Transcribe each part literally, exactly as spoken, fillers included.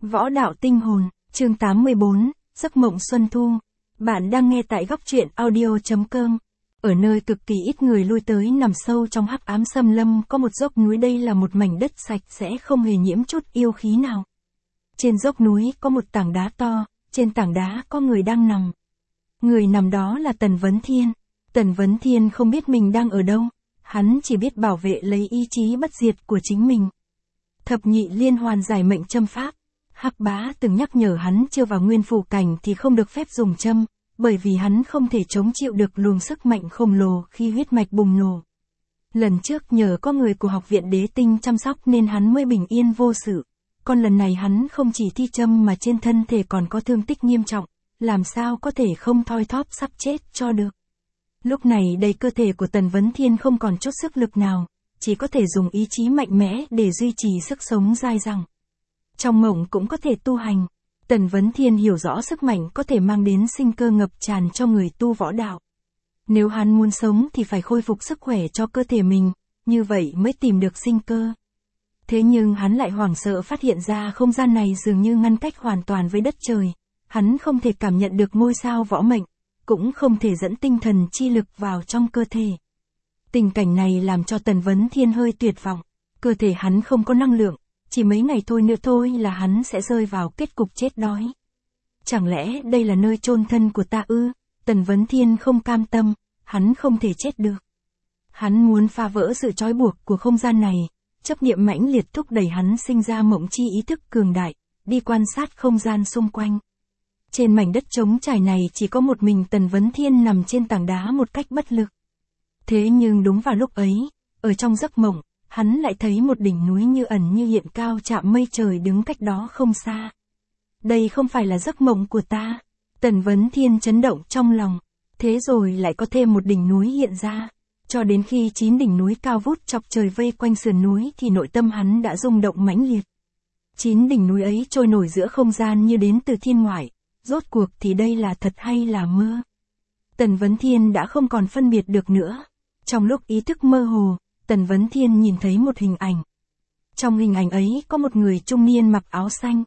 Võ đạo tinh hồn, chương tám mươi bốn, giấc mộng xuân thu. Bạn đang nghe tại góc truyện audio.com. Ở nơi cực kỳ ít người lui tới nằm sâu trong hắc ám xâm lâm có một dốc núi, đây là một mảnh đất sạch sẽ không hề nhiễm chút yêu khí nào. Trên dốc núi có một tảng đá to, trên tảng đá có người đang nằm. Người nằm đó là Tần Vấn Thiên. Tần Vấn Thiên không biết mình đang ở đâu, hắn chỉ biết bảo vệ lấy ý chí bất diệt của chính mình. Thập nhị liên hoàn giải mệnh châm pháp. Hắc Bá từng nhắc nhở hắn chưa vào nguyên phủ cảnh thì không được phép dùng châm, bởi vì hắn không thể chống chịu được luồng sức mạnh khổng lồ khi huyết mạch bùng nổ. Lần trước nhờ có người của học viện đế tinh chăm sóc nên hắn mới bình yên vô sự, còn lần này hắn không chỉ thi châm mà trên thân thể còn có thương tích nghiêm trọng, làm sao có thể không thoi thóp sắp chết cho được. Lúc này đầy cơ thể của Tần Vấn Thiên không còn chút sức lực nào, chỉ có thể dùng ý chí mạnh mẽ để duy trì sức sống dai dẳng. Trong mộng cũng có thể tu hành. Tần Vấn Thiên hiểu rõ sức mạnh có thể mang đến sinh cơ ngập tràn cho người tu võ đạo. Nếu hắn muốn sống thì phải khôi phục sức khỏe cho cơ thể mình, như vậy mới tìm được sinh cơ. Thế nhưng hắn lại hoảng sợ phát hiện ra không gian này dường như ngăn cách hoàn toàn với đất trời. Hắn không thể cảm nhận được ngôi sao võ mệnh, cũng không thể dẫn tinh thần chi lực vào trong cơ thể. Tình cảnh này làm cho Tần Vấn Thiên hơi tuyệt vọng. Cơ thể hắn không có năng lượng, chỉ mấy ngày thôi nữa thôi là hắn sẽ rơi vào kết cục chết đói. Chẳng lẽ đây là nơi chôn thân của ta ư? Tần Vấn Thiên không cam tâm, hắn không thể chết được. Hắn muốn phá vỡ sự trói buộc của không gian này, chấp niệm mãnh liệt thúc đẩy hắn sinh ra mộng chi ý thức cường đại, đi quan sát không gian xung quanh. Trên mảnh đất trống trải này chỉ có một mình Tần Vấn Thiên nằm trên tảng đá một cách bất lực. Thế nhưng đúng vào lúc ấy, ở trong giấc mộng, hắn lại thấy một đỉnh núi như ẩn như hiện cao chạm mây trời đứng cách đó không xa. Đây không phải là giấc mộng của ta. Tần Vấn Thiên chấn động trong lòng. Thế rồi lại có thêm một đỉnh núi hiện ra. Cho đến khi chín đỉnh núi cao vút chọc trời vây quanh sườn núi thì nội tâm hắn đã rung động mãnh liệt. Chín đỉnh núi ấy trôi nổi giữa không gian như đến từ thiên ngoại. Rốt cuộc thì đây là thật hay là mơ? Tần Vấn Thiên đã không còn phân biệt được nữa. Trong lúc ý thức mơ hồ, Tần Vấn Thiên nhìn thấy một hình ảnh. Trong hình ảnh ấy có một người trung niên mặc áo xanh.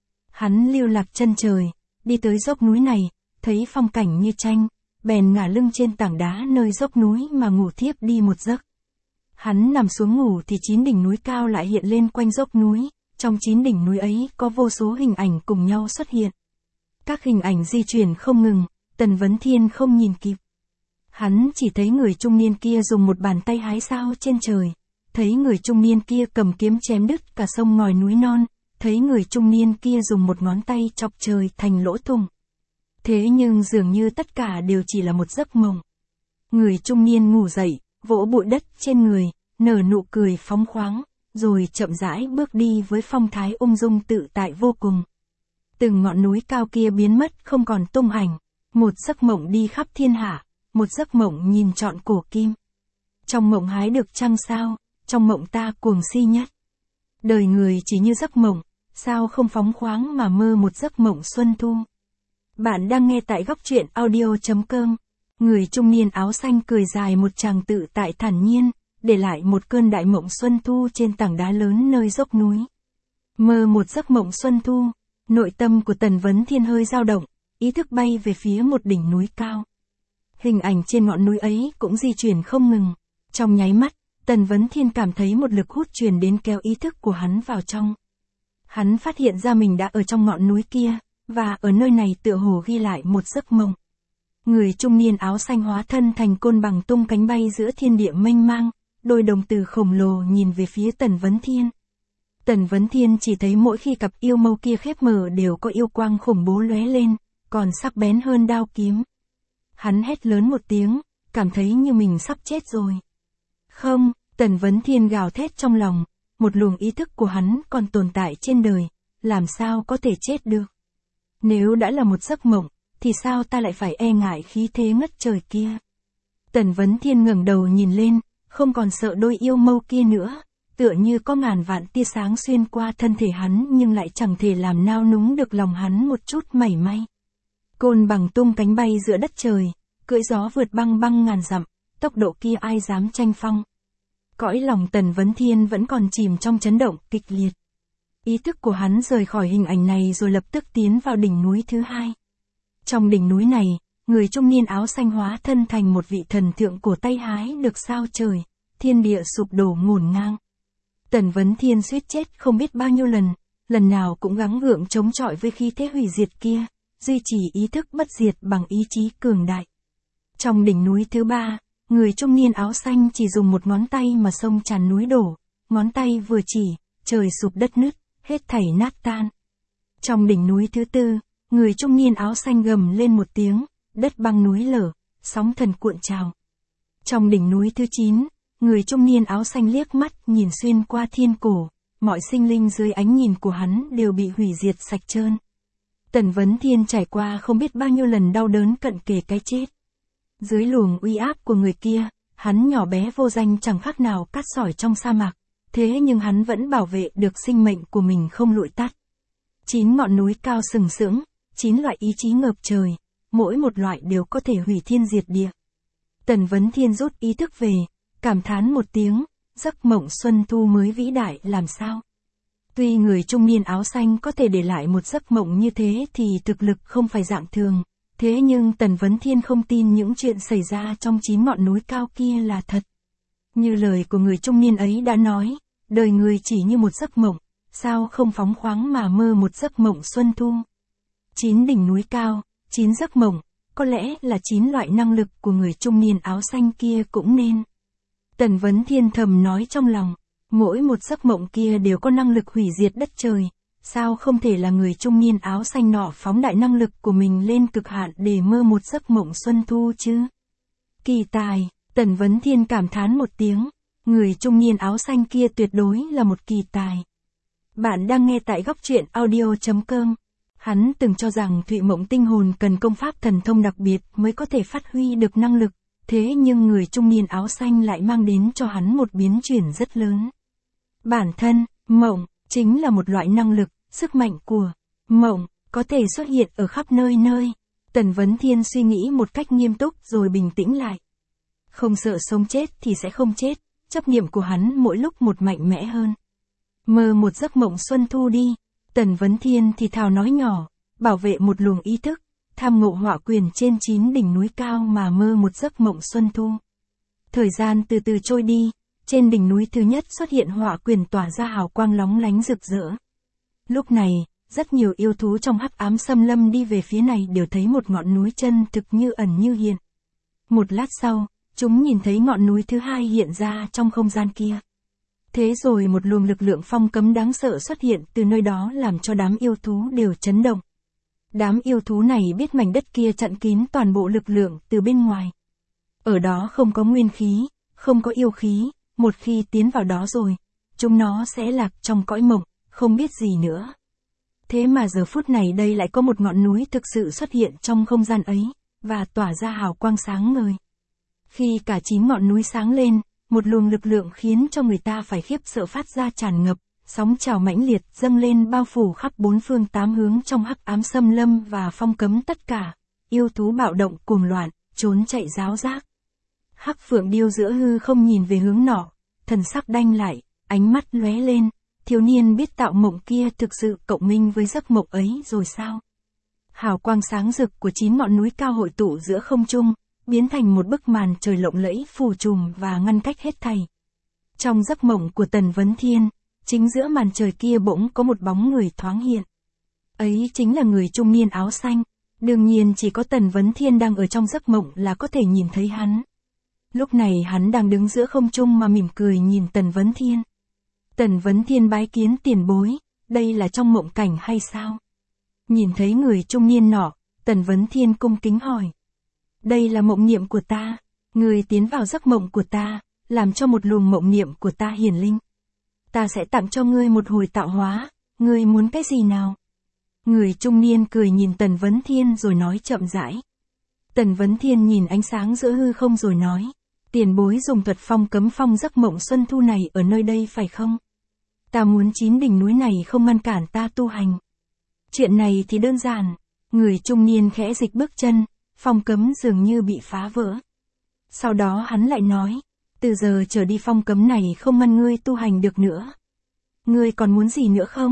Hắn lưu lạc chân trời, đi tới dốc núi này, thấy phong cảnh như tranh, bèn ngả lưng trên tảng đá nơi dốc núi mà ngủ thiếp đi một giấc. Hắn nằm xuống ngủ thì chín đỉnh núi cao lại hiện lên quanh dốc núi, trong chín đỉnh núi ấy có vô số hình ảnh cùng nhau xuất hiện. Các hình ảnh di chuyển không ngừng, Tần Vấn Thiên không nhìn kịp. Hắn chỉ thấy người trung niên kia dùng một bàn tay hái sao trên trời, thấy người trung niên kia cầm kiếm chém đứt cả sông ngòi núi non, thấy người trung niên kia dùng một ngón tay chọc trời thành lỗ thủng. Thế nhưng dường như tất cả đều chỉ là một giấc mộng. Người trung niên ngủ dậy, vỗ bụi đất trên người, nở nụ cười phóng khoáng, rồi chậm rãi bước đi với phong thái ung dung tự tại vô cùng. Từng ngọn núi cao kia biến mất không còn tung ảnh, một giấc mộng đi khắp thiên hạ. Một giấc mộng nhìn trọn cổ kim. Trong mộng hái được trăng sao, trong mộng ta cuồng si nhất. Đời người chỉ như giấc mộng, sao không phóng khoáng mà mơ một giấc mộng xuân thu. Bạn đang nghe tại góc truyện audio.com. Người trung niên áo xanh cười dài một tràng tự tại thản nhiên, để lại một cơn đại mộng xuân thu trên tảng đá lớn nơi dốc núi. Mơ một giấc mộng xuân thu, nội tâm của Tần Vấn Thiên hơi dao động, ý thức bay về phía một đỉnh núi cao. Hình ảnh trên ngọn núi ấy cũng di chuyển không ngừng. Trong nháy mắt, Tần Vấn Thiên cảm thấy một lực hút truyền đến kéo ý thức của hắn vào trong. Hắn phát hiện ra mình đã ở trong ngọn núi kia, và ở nơi này tựa hồ ghi lại một giấc mộng. Người trung niên áo xanh hóa thân thành côn bằng tung cánh bay giữa thiên địa mênh mang, đôi đồng tử khổng lồ nhìn về phía Tần Vấn Thiên. Tần Vấn Thiên chỉ thấy mỗi khi cặp yêu mâu kia khép mở đều có yêu quang khủng bố lóe lên, còn sắc bén hơn đao kiếm. Hắn hét lớn một tiếng, cảm thấy như mình sắp chết rồi. Không, Tần Vấn Thiên gào thét trong lòng, một luồng ý thức của hắn còn tồn tại trên đời, làm sao có thể chết được. Nếu đã là một giấc mộng, thì sao ta lại phải e ngại khí thế ngất trời kia. Tần Vấn Thiên ngẩng đầu nhìn lên, không còn sợ đôi yêu mâu kia nữa, tựa như có ngàn vạn tia sáng xuyên qua thân thể hắn nhưng lại chẳng thể làm nao núng được lòng hắn một chút mảy may. Côn bằng tung cánh bay giữa đất trời, cưỡi gió vượt băng băng ngàn dặm, tốc độ kia ai dám tranh phong. Cõi lòng Tần Vấn Thiên vẫn còn chìm trong chấn động kịch liệt. Ý thức của hắn rời khỏi hình ảnh này rồi lập tức tiến vào đỉnh núi thứ hai. Trong đỉnh núi này, người trung niên áo xanh hóa thân thành một vị thần thượng cổ tay hái được sao trời, thiên địa sụp đổ ngổn ngang. Tần Vấn Thiên suýt chết không biết bao nhiêu lần, lần nào cũng gắng gượng chống chọi với khí thế hủy diệt kia, duy trì ý thức bất diệt bằng ý chí cường đại. Trong đỉnh núi thứ ba, người trung niên áo xanh chỉ dùng một ngón tay mà sông tràn núi đổ, ngón tay vừa chỉ, trời sụp đất nứt, hết thảy nát tan. Trong đỉnh núi thứ tư, người trung niên áo xanh gầm lên một tiếng, đất băng núi lở, sóng thần cuộn trào. Trong đỉnh núi thứ chín, người trung niên áo xanh liếc mắt nhìn xuyên qua thiên cổ, mọi sinh linh dưới ánh nhìn của hắn đều bị hủy diệt sạch trơn. Tần Vấn Thiên trải qua không biết bao nhiêu lần đau đớn cận kề cái chết. Dưới luồng uy áp của người kia, hắn nhỏ bé vô danh chẳng khác nào cát sỏi trong sa mạc, thế nhưng hắn vẫn bảo vệ được sinh mệnh của mình không lụi tắt. Chín ngọn núi cao sừng sững, chín loại ý chí ngập trời, mỗi một loại đều có thể hủy thiên diệt địa. Tần Vấn Thiên rút ý thức về, cảm thán một tiếng, giấc mộng xuân thu mới vĩ đại làm sao. Tuy người trung niên áo xanh có thể để lại một giấc mộng như thế thì thực lực không phải dạng thường, thế nhưng Tần Vấn Thiên không tin những chuyện xảy ra trong chín ngọn núi cao kia là thật. Như lời của người trung niên ấy đã nói, đời người chỉ như một giấc mộng, sao không phóng khoáng mà mơ một giấc mộng xuân thu. Chín đỉnh núi cao, chín giấc mộng, có lẽ là chín loại năng lực của người trung niên áo xanh kia cũng nên. Tần Vấn Thiên thầm nói trong lòng, mỗi một giấc mộng kia đều có năng lực hủy diệt đất trời, sao không thể là người trung niên áo xanh nọ phóng đại năng lực của mình lên cực hạn để mơ một giấc mộng xuân thu chứ. Kỳ tài, Tần Vấn Thiên cảm thán một tiếng, người trung niên áo xanh kia tuyệt đối là một kỳ tài. Bạn đang nghe tại góc truyện audio chấm com. Hắn từng cho rằng Thụy Mộng Tinh Hồn cần công pháp thần thông đặc biệt mới có thể phát huy được năng lực, thế nhưng người trung niên áo xanh lại mang đến cho hắn một biến chuyển rất lớn. Bản thân, mộng, chính là một loại năng lực, sức mạnh của mộng, có thể xuất hiện ở khắp nơi nơi. Tần Vấn Thiên suy nghĩ một cách nghiêm túc rồi bình tĩnh lại. Không sợ sống chết thì sẽ không chết, chấp niệm của hắn mỗi lúc một mạnh mẽ hơn. Mơ một giấc mộng xuân thu đi, Tần Vấn Thiên thì thào nói nhỏ, bảo vệ một luồng ý thức, tham ngộ hỏa quyền trên chín đỉnh núi cao mà mơ một giấc mộng xuân thu. Thời gian từ từ trôi đi, trên đỉnh núi thứ nhất xuất hiện hỏa quyền tỏa ra hào quang lóng lánh rực rỡ. Lúc này, rất nhiều yêu thú trong hắc ám xâm lâm đi về phía này đều thấy một ngọn núi chân thực như ẩn như hiện. Một lát sau, chúng nhìn thấy ngọn núi thứ hai hiện ra trong không gian kia. Thế rồi một luồng lực lượng phong cấm đáng sợ xuất hiện từ nơi đó làm cho đám yêu thú đều chấn động. Đám yêu thú này biết mảnh đất kia chặn kín toàn bộ lực lượng từ bên ngoài. Ở đó không có nguyên khí, không có yêu khí, một khi tiến vào đó rồi, chúng nó sẽ lạc trong cõi mộng, không biết gì nữa. Thế mà giờ phút này đây lại có một ngọn núi thực sự xuất hiện trong không gian ấy, và tỏa ra hào quang sáng ngời. Khi cả chín ngọn núi sáng lên, một luồng lực lượng khiến cho người ta phải khiếp sợ phát ra tràn ngập, sóng trào mãnh liệt dâng lên bao phủ khắp bốn phương tám hướng trong hắc ám xâm lâm và phong cấm tất cả. Yêu thú bạo động cuồng loạn, trốn chạy ráo rác. Hắc Phượng Điêu giữa hư không nhìn về hướng nọ, thần sắc đanh lại, ánh mắt lóe lên, thiếu niên biết tạo mộng kia thực sự cộng minh với giấc mộng ấy rồi sao? Hào quang sáng rực của chín ngọn núi cao hội tụ giữa không trung, biến thành một bức màn trời lộng lẫy phủ trùm và ngăn cách hết thảy. Trong giấc mộng của Tần Vấn Thiên, chính giữa màn trời kia bỗng có một bóng người thoáng hiện. Ấy chính là người trung niên áo xanh, đương nhiên chỉ có Tần Vấn Thiên đang ở trong giấc mộng là có thể nhìn thấy hắn. Lúc này hắn đang đứng giữa không trung mà mỉm cười nhìn Tần Vấn Thiên. Tần Vấn Thiên bái kiến tiền bối, đây là trong mộng cảnh hay sao? Nhìn thấy người trung niên nọ, Tần Vấn Thiên cung kính hỏi. Đây là mộng niệm của ta, người tiến vào giấc mộng của ta, làm cho một luồng mộng niệm của ta hiển linh. Ta sẽ tặng cho ngươi một hồi tạo hóa, ngươi muốn cái gì nào? Người trung niên cười nhìn Tần Vấn Thiên rồi nói chậm rãi. Tần Vấn Thiên nhìn ánh sáng giữa hư không rồi nói. Tiền bối dùng thuật phong cấm phong giấc mộng xuân thu này ở nơi đây phải không? Ta muốn chín đỉnh núi này không ngăn cản ta tu hành. Chuyện này thì đơn giản. Người trung niên khẽ dịch bước chân, phong cấm dường như bị phá vỡ. Sau đó hắn lại nói, từ giờ trở đi phong cấm này không ngăn ngươi tu hành được nữa. Ngươi còn muốn gì nữa không?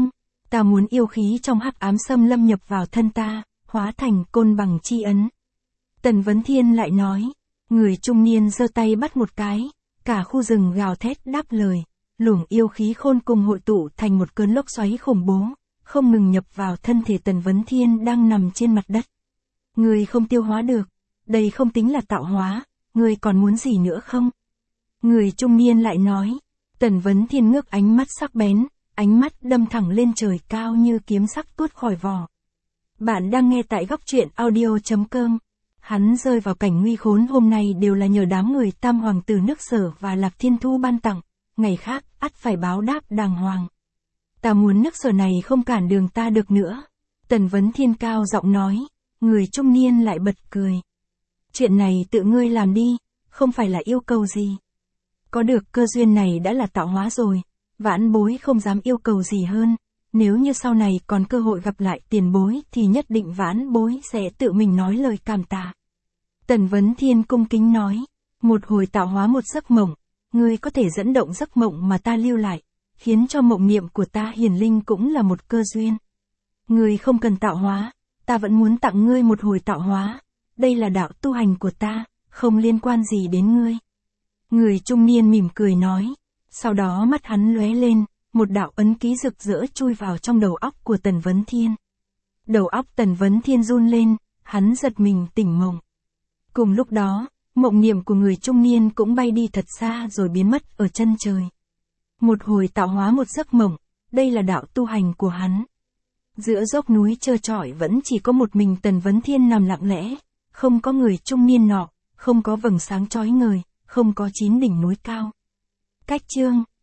Ta muốn yêu khí trong hắc ám xâm lâm nhập vào thân ta, hóa thành côn bằng chi ấn. Tần Vấn Thiên lại nói, người trung niên giơ tay bắt một cái, cả khu rừng gào thét đáp lời, luồng yêu khí khôn cùng hội tụ thành một cơn lốc xoáy khủng bố, không ngừng nhập vào thân thể Tần Vấn Thiên đang nằm trên mặt đất. Người không tiêu hóa được, đây không tính là tạo hóa, người còn muốn gì nữa không? Người trung niên lại nói, Tần Vấn Thiên ngước ánh mắt sắc bén, ánh mắt đâm thẳng lên trời cao như kiếm sắc tuốt khỏi vỏ. Bạn đang nghe tại góc truyện audio chấm com. Hắn rơi vào cảnh nguy khốn hôm nay đều là nhờ đám người Tam Hoàng tử nước Sở và Lạc Thiên Thu ban tặng, ngày khác ắt phải báo đáp đàng hoàng. Ta muốn nước Sở này không cản đường ta được nữa. Tần Vấn Thiên cao giọng nói, người trung niên lại bật cười. Chuyện này tự ngươi làm đi, không phải là yêu cầu gì. Có được cơ duyên này đã là tạo hóa rồi, vãn bối không dám yêu cầu gì hơn. Nếu như sau này còn cơ hội gặp lại tiền bối thì nhất định vãn bối sẽ tự mình nói lời cảm tạ. Tần Vấn Thiên cung kính nói, một hồi tạo hóa một giấc mộng, ngươi có thể dẫn động giấc mộng mà ta lưu lại, khiến cho mộng niệm của ta hiển linh cũng là một cơ duyên. Ngươi không cần tạo hóa, ta vẫn muốn tặng ngươi một hồi tạo hóa, đây là đạo tu hành của ta, không liên quan gì đến ngươi. Người trung niên mỉm cười nói, sau đó mắt hắn lóe lên, một đạo ấn ký rực rỡ chui vào trong đầu óc của Tần Vấn Thiên. Đầu óc Tần Vấn Thiên run lên, hắn giật mình tỉnh mộng. Cùng lúc đó, mộng niệm của người trung niên cũng bay đi thật xa rồi biến mất ở chân trời. Một hồi tạo hóa một giấc mộng, đây là đạo tu hành của hắn. Giữa dốc núi trơ trọi vẫn chỉ có một mình Tần Vấn Thiên nằm lặng lẽ, không có người trung niên nọ, không có vầng sáng chói ngời, không có chín đỉnh núi cao. Cách chương